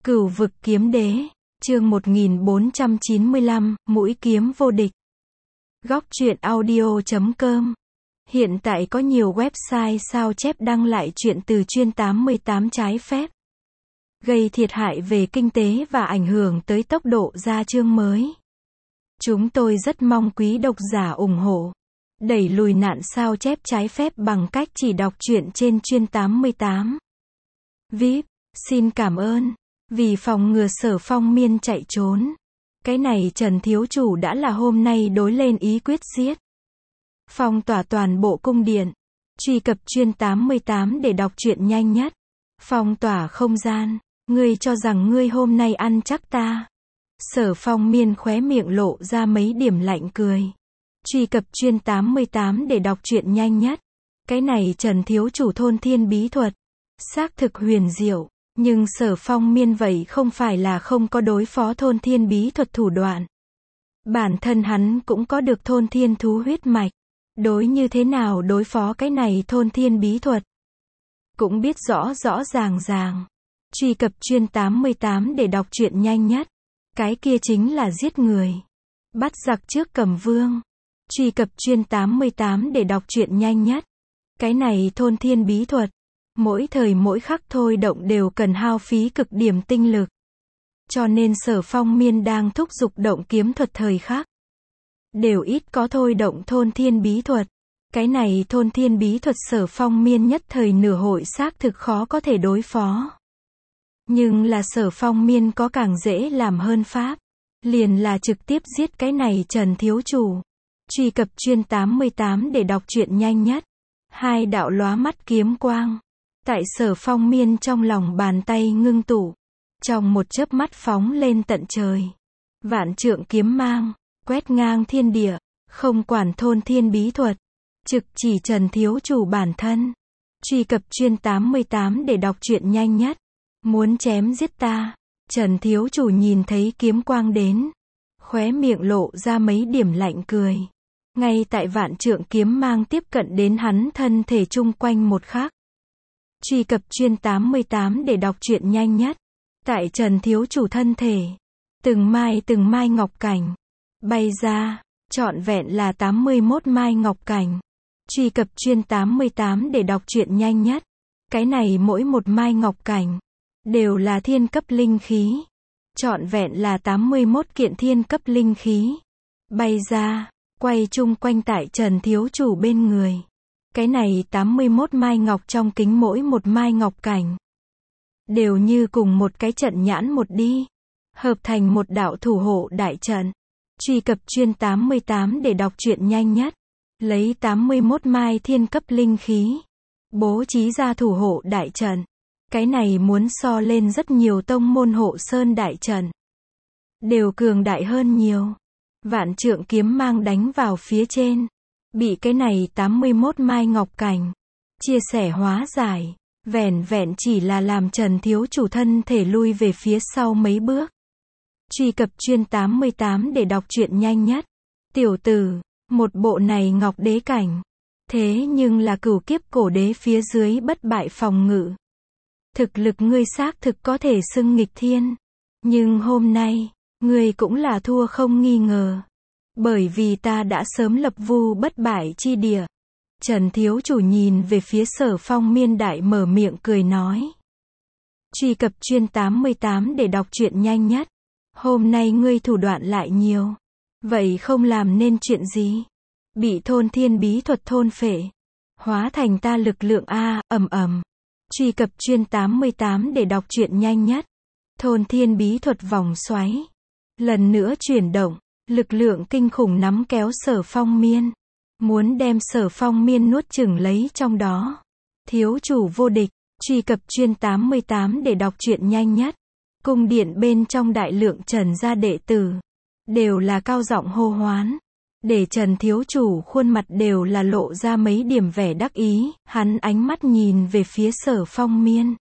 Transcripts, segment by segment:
Cửu vực kiếm đế, chương 1495, mũi kiếm vô địch. Góc truyện audio.com. Hiện tại có nhiều website sao chép đăng lại truyện từ chuyên 88 trái phép, gây thiệt hại về kinh tế và ảnh hưởng tới tốc độ ra chương mới. Chúng tôi rất mong quý độc giả ủng hộ, đẩy lùi nạn sao chép trái phép bằng cách chỉ đọc truyện trên chuyên 88. VIP, xin cảm ơn. Vì phòng ngừa Sở Phong Miên chạy trốn, cái này Trần Thiếu Chủ đã là hôm nay đối lên ý quyết giết, phong tỏa toàn bộ cung điện. Truy cập chuyên 88 để đọc truyện nhanh nhất. Phong tỏa không gian. Ngươi cho rằng ngươi hôm nay ăn chắc ta? Sở Phong Miên khóe miệng lộ ra mấy điểm lạnh cười. Truy cập chuyên 88 để đọc truyện nhanh nhất. Cái này Trần Thiếu Chủ thôn thiên bí thuật, xác thực huyền diệu. Nhưng Sở Phong Miên vậy không phải là không có đối phó thôn thiên bí thuật thủ đoạn. Bản thân hắn cũng có được thôn thiên thú huyết mạch. Đối như thế nào đối phó cái này thôn thiên bí thuật, cũng biết rõ rõ ràng. Truy cập chuyên 88 để đọc truyện nhanh nhất. Cái kia chính là giết người, bắt giặc trước cầm vương. Truy cập chuyên 88 để đọc truyện nhanh nhất. Cái này thôn thiên bí thuật, mỗi thời mỗi khắc thôi động đều cần hao phí cực điểm tinh lực. Cho nên Sở Phong Miên đang thúc giục động kiếm thuật thời khắc, đều ít có thôi động thôn thiên bí thuật. Cái này thôn thiên bí thuật Sở Phong Miên nhất thời nửa hội xác thực khó có thể đối phó. Nhưng là Sở Phong Miên có càng dễ làm hơn pháp, liền là trực tiếp giết cái này Trần Thiếu Chủ. Truy cập chuyên 88 để đọc truyện nhanh nhất. Hai đạo lóa mắt kiếm quang tại Sở Phong Miên trong lòng bàn tay ngưng tụ, trong một chớp mắt phóng lên tận trời. Vạn trượng kiếm mang, quét ngang thiên địa, không quản thôn thiên bí thuật, trực chỉ Trần Thiếu Chủ bản thân. Truy cập chuyên 88 để đọc truyện nhanh nhất. Muốn chém giết ta? Trần Thiếu Chủ nhìn thấy kiếm quang đến, khóe miệng lộ ra mấy điểm lạnh cười. Ngay tại vạn trượng kiếm mang tiếp cận đến hắn thân thể chung quanh một khắc. Truy cập chuyên 88 để đọc truyện nhanh nhất. Tại Trần Thiếu Chủ thân thể, từng mai ngọc cảnh bay ra, trọn vẹn là 81 mai ngọc cảnh. Truy cập chuyên 88 để đọc truyện nhanh nhất. Cái này mỗi một mai ngọc cảnh đều là thiên cấp linh khí, trọn vẹn là 81 kiện thiên cấp linh khí bay ra, quay chung quanh tại Trần Thiếu Chủ bên người. Cái này 81 mai ngọc trong kính mỗi một mai ngọc cảnh đều như cùng một cái trận nhãn một đi, hợp thành một đạo thủ hộ đại trận. Truy cập chuyên 88 để đọc truyện nhanh nhất. Lấy 81 mai thiên cấp linh khí bố trí ra thủ hộ đại trận. Cái này muốn so lên rất nhiều tông môn hộ sơn đại trận đều cường đại hơn nhiều. Vạn trượng kiếm mang đánh vào phía trên, bị cái này 81 mai ngọc cảnh chia sẻ hóa giải, vẻn vẹn chỉ là làm Trần Thiếu Chủ thân thể lui về phía sau mấy bước. Truy cập chuyên 88 để đọc truyện nhanh nhất. Tiểu tử, một bộ này ngọc đế cảnh, thế nhưng là cửu kiếp cổ đế phía dưới bất bại phòng ngự. Thực lực ngươi xác thực có thể xưng nghịch thiên, nhưng hôm nay, ngươi cũng là thua không nghi ngờ. Bởi vì ta đã sớm lập vu bất bại chi địa. Trần Thiếu Chủ nhìn về phía Sở Phong Miên đại mở miệng cười nói. Truy cập chuyên 88 để đọc truyện nhanh nhất. Hôm nay ngươi thủ đoạn lại nhiều, vậy không làm nên chuyện gì? Bị thôn thiên bí thuật thôn phệ, hóa thành ta lực lượng a, ầm. Truy cập chuyên 88 để đọc truyện nhanh nhất. Thôn thiên bí thuật vòng xoáy lần nữa chuyển động, lực lượng kinh khủng nắm kéo Sở Phong Miên, muốn đem Sở Phong Miên nuốt chửng lấy trong đó. Thiếu Chủ vô địch. Truy cập chuyên 88 để đọc truyện nhanh nhất. Cung điện bên trong đại lượng Trần gia đệ tử đều là cao giọng hô hoán, để Trần Thiếu Chủ khuôn mặt đều là lộ ra mấy điểm vẻ đắc ý. Hắn ánh mắt nhìn về phía Sở Phong Miên,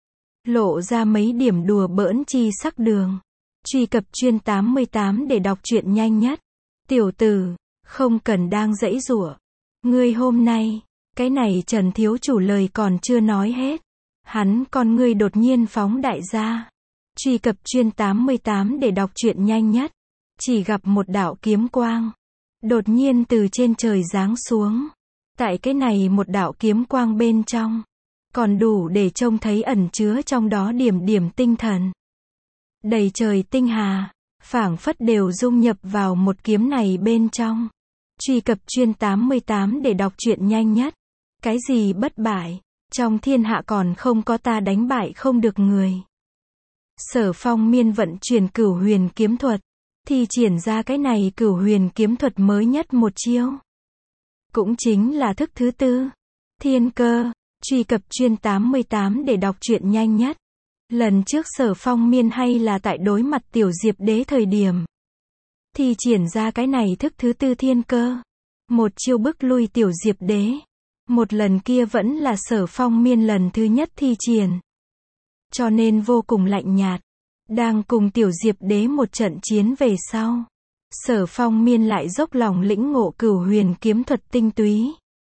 lộ ra mấy điểm đùa bỡn chi sắc đường. Truy cập chuyên 88 để đọc truyện nhanh nhất. Tiểu tử, không cần đang giãy giụa. Ngươi hôm nay, cái này Trần Thiếu Chủ lời còn chưa nói hết, hắn con ngươi đột nhiên phóng đại ra. Truy cập chuyên 88 để đọc truyện nhanh nhất. Chỉ gặp một đạo kiếm quang đột nhiên từ trên trời giáng xuống. Tại cái này một đạo kiếm quang bên trong còn đủ để trông thấy ẩn chứa trong đó điểm điểm tinh thần. Đầy trời tinh hà, phảng phất đều dung nhập vào một kiếm này bên trong. Truy cập chuyên 88 để đọc truyện nhanh nhất. Cái gì bất bại, trong thiên hạ còn không có ta đánh bại không được người. Sở Phong Miên vận chuyển Cửu Huyền kiếm thuật, thi triển ra cái này Cửu Huyền kiếm thuật mới nhất một chiêu. Cũng chính là thức thứ tư, Thiên Cơ. Truy cập chuyên 88 để đọc truyện nhanh nhất. Lần trước Sở Phong Miên hay là tại đối mặt Tiểu Diệp Đế thời điểm thi triển ra cái này thức thứ tư Thiên Cơ, một chiêu bức lui Tiểu Diệp Đế. Một lần kia vẫn là Sở Phong Miên lần thứ nhất thi triển, cho nên vô cùng lạnh nhạt. Đang cùng Tiểu Diệp Đế một trận chiến về sau, Sở Phong Miên lại dốc lòng lĩnh ngộ Cửu Huyền kiếm thuật tinh túy.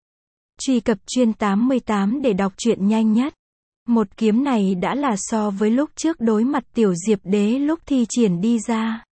Truy cập chuyên 88 để đọc truyện nhanh nhất. Một kiếm này đã là so với lúc trước đối mặt Tiểu Diệp Đế lúc thi triển đi ra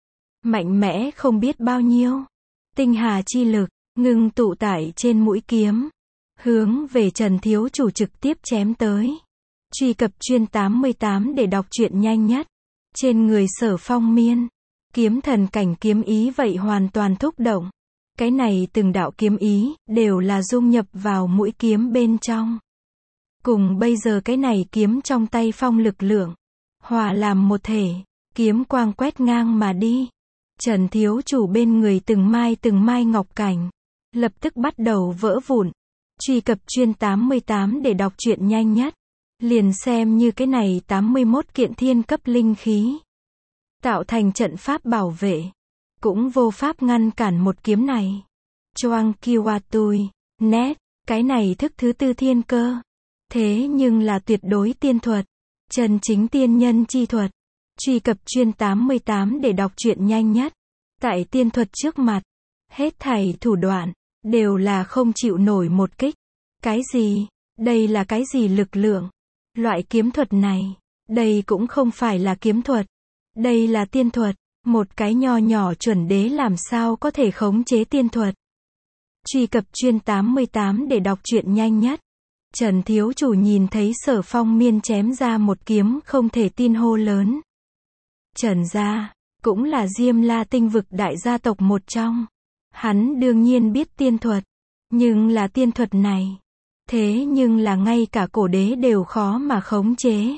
mạnh mẽ không biết bao nhiêu. Tinh hà chi lực ngưng tụ tại trên mũi kiếm, hướng về Trần thiếu chủ trực tiếp chém tới. Truy cập chuyên 88 để đọc truyện nhanh nhất. Trên người Sở Phong Miên, kiếm thần cảnh kiếm ý vậy hoàn toàn thúc động. Cái này từng đạo kiếm ý đều là dung nhập vào mũi kiếm bên trong. Cùng bây giờ cái này kiếm trong tay phong lực lượng hòa làm một thể, kiếm quang quét ngang mà đi. Trần thiếu chủ bên người từng mai ngọc cảnh lập tức bắt đầu vỡ vụn. Truy cập chuyên 88 để đọc truyện nhanh nhất. Liền xem như cái này 81 kiện thiên cấp linh khí tạo thành trận pháp bảo vệ, cũng vô pháp ngăn cản một kiếm này. Choang Kiwatui, nét, cái này thức thứ tư Thiên Cơ. Thế nhưng là tuyệt đối tiên thuật, chân chính tiên nhân chi thuật. Truy cập chuyên 88 để đọc truyện nhanh nhất. Tại tiên thuật trước mặt, hết thảy thủ đoạn đều là không chịu nổi một kích. Cái gì? Đây là cái gì lực lượng? Loại kiếm thuật này, đây cũng không phải là kiếm thuật, đây là tiên thuật. Một cái nho nhỏ chuẩn đế làm sao có thể khống chế tiên thuật? Truy cập chuyên 88 để đọc truyện nhanh nhất. Trần thiếu chủ nhìn thấy Sở Phong Miên chém ra một kiếm không thể tin hô lớn. Trần gia, cũng là Diêm La Tinh vực đại gia tộc một trong. Hắn đương nhiên biết tiên thuật, nhưng là tiên thuật này, thế nhưng là ngay cả cổ đế đều khó mà khống chế.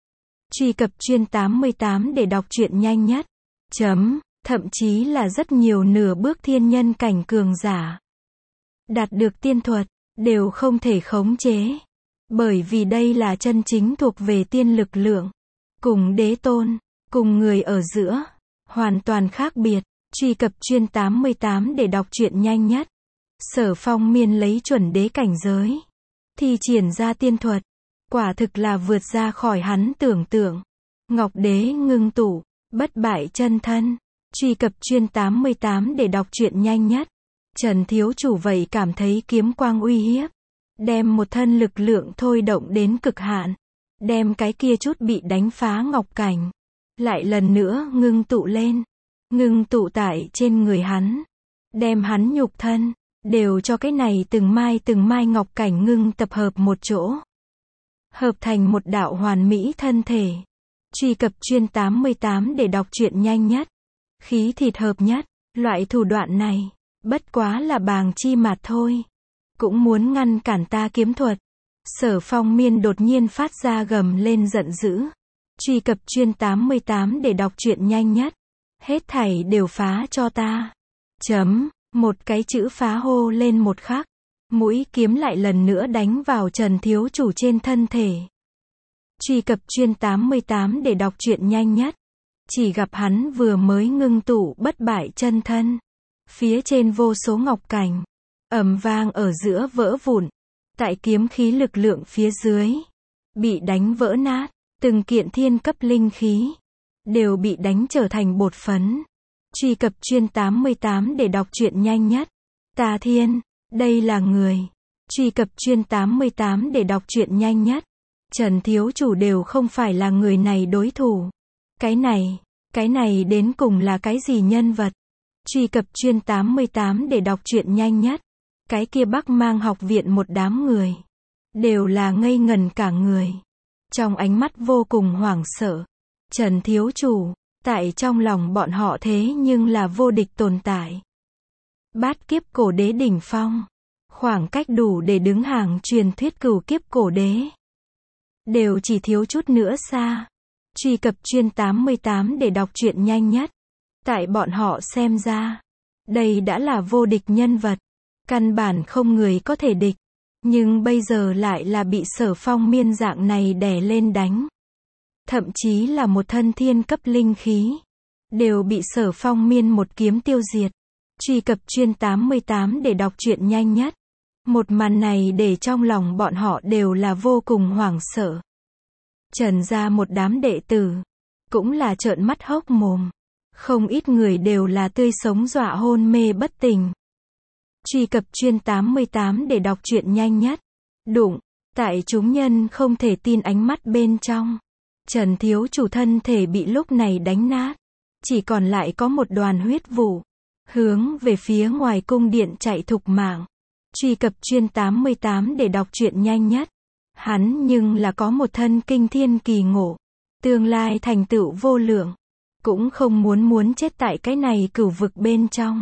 Truy cập chuyên 88 để đọc truyện nhanh nhất. Thậm chí là rất nhiều nửa bước thiên nhân cảnh cường giả đạt được tiên thuật đều không thể khống chế, bởi vì đây là chân chính thuộc về tiên lực lượng, cùng đế tôn, cùng người ở giữa, hoàn toàn khác biệt. Truy cập chuyên 88 để đọc truyện nhanh nhất. Sở Phong Miên lấy chuẩn đế cảnh giới thi triển ra tiên thuật, quả thực là vượt ra khỏi hắn tưởng tượng. Ngọc đế ngưng tụ, bất bại chân thân. Truy cập chuyên 88 để đọc truyện nhanh nhất. Trần thiếu chủ vậy cảm thấy kiếm quang uy hiếp, đem một thân lực lượng thôi động đến cực hạn, đem cái kia chút bị đánh phá ngọc cảnh lại lần nữa ngưng tụ lên, ngưng tụ tại trên người hắn, đem hắn nhục thân đều cho cái này từng mai ngọc cảnh ngưng tập hợp một chỗ, hợp thành một đạo hoàn mỹ thân thể. Truy cập chuyên 88 để đọc truyện nhanh nhất. Khí thịt hợp nhất, loại thủ đoạn này bất quá là bàng chi mà thôi, cũng muốn ngăn cản ta kiếm thuật. Sở Phong Miên đột nhiên phát ra gầm lên giận dữ. Truy cập chuyên 88 để đọc truyện nhanh nhất. Hết thảy đều phá cho ta. Một cái chữ phá hô lên một khắc, mũi kiếm lại lần nữa đánh vào Trần thiếu chủ trên thân thể. Truy cập chuyên 88 để đọc truyện nhanh nhất. Chỉ gặp hắn vừa mới ngưng tụ bất bại chân thân, phía trên vô số ngọc cảnh ầm vang ở giữa vỡ vụn, tại kiếm khí lực lượng phía dưới bị đánh vỡ nát, từng kiện thiên cấp linh khí đều bị đánh trở thành bột phấn. Truy cập chuyên 88 để đọc truyện nhanh nhất. Tà Thiên, đây là người. Truy cập chuyên 88 để đọc truyện nhanh nhất. Trần thiếu chủ đều không phải là người này đối thủ. Cái này đến cùng là cái gì nhân vật? Truy cập chuyên 88 để đọc truyện nhanh nhất. Cái kia Bắc Mang học viện một đám người. Đều là ngây ngần cả người. Trong ánh mắt vô cùng hoảng sợ. Trần thiếu chủ, tại trong lòng bọn họ thế nhưng là vô địch tồn tại. Bát kiếp cổ đế đỉnh phong. Khoảng cách đủ để đứng hàng truyền thuyết cửu kiếp cổ đế. Đều chỉ thiếu chút nữa xa. Truy cập chuyên 88 để đọc truyện nhanh nhất. Tại bọn họ xem ra, đây đã là vô địch nhân vật. Căn bản không người có thể địch. Nhưng bây giờ lại là bị Sở Phong Miên dạng này đè lên đánh. Thậm chí là một thân thiên cấp linh khí. Đều bị Sở Phong Miên một kiếm tiêu diệt. Truy cập chuyên 88 để đọc truyện nhanh nhất. Một màn này để trong lòng bọn họ đều là vô cùng hoảng sợ. Trần gia một đám đệ tử. Cũng là trợn mắt hốc mồm. Không ít người đều là tươi sống dọa hôn mê bất tỉnh. Truy cập chuyên 88 để đọc truyện nhanh nhất. Đụng. Tại chúng nhân không thể tin ánh mắt bên trong. Trần thiếu chủ thân thể bị lúc này đánh nát. Chỉ còn lại có một đoàn huyết vụ. Hướng về phía ngoài cung điện chạy thục mạng. Truy cập chuyên 88 để đọc truyện nhanh nhất. Hắn nhưng là có một thân kinh thiên kỳ ngộ. Tương lai thành tựu vô lượng. Cũng không muốn chết tại cái này cửu vực bên trong.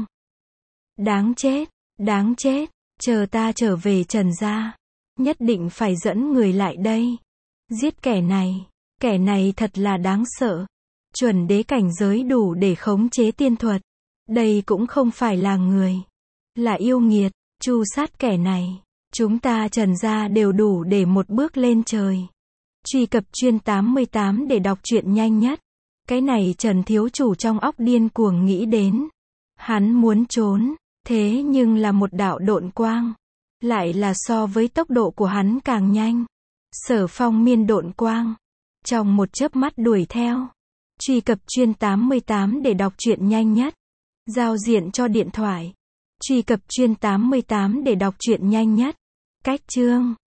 Đáng chết, chờ ta trở về Trần gia. Nhất định phải dẫn người lại đây. Giết kẻ này thật là đáng sợ. Chuẩn đế cảnh giới đủ để khống chế tiên thuật. Đây cũng không phải là người. Là yêu nghiệt, tru sát kẻ này. Chúng ta Trần gia đều đủ để một bước lên trời. Truy cập chuyên 88 để đọc truyện nhanh nhất. Cái này Trần thiếu chủ trong óc điên cuồng nghĩ đến. Hắn muốn trốn, thế nhưng là một đạo độn quang. Lại là so với tốc độ của hắn càng nhanh. Sở Phong Miên độn quang. Trong một chớp mắt đuổi theo. Truy cập chuyên 88 để đọc truyện nhanh nhất. Giao diện cho điện thoại. Truy cập chuyên 88 để đọc truyện nhanh nhất. Cách chương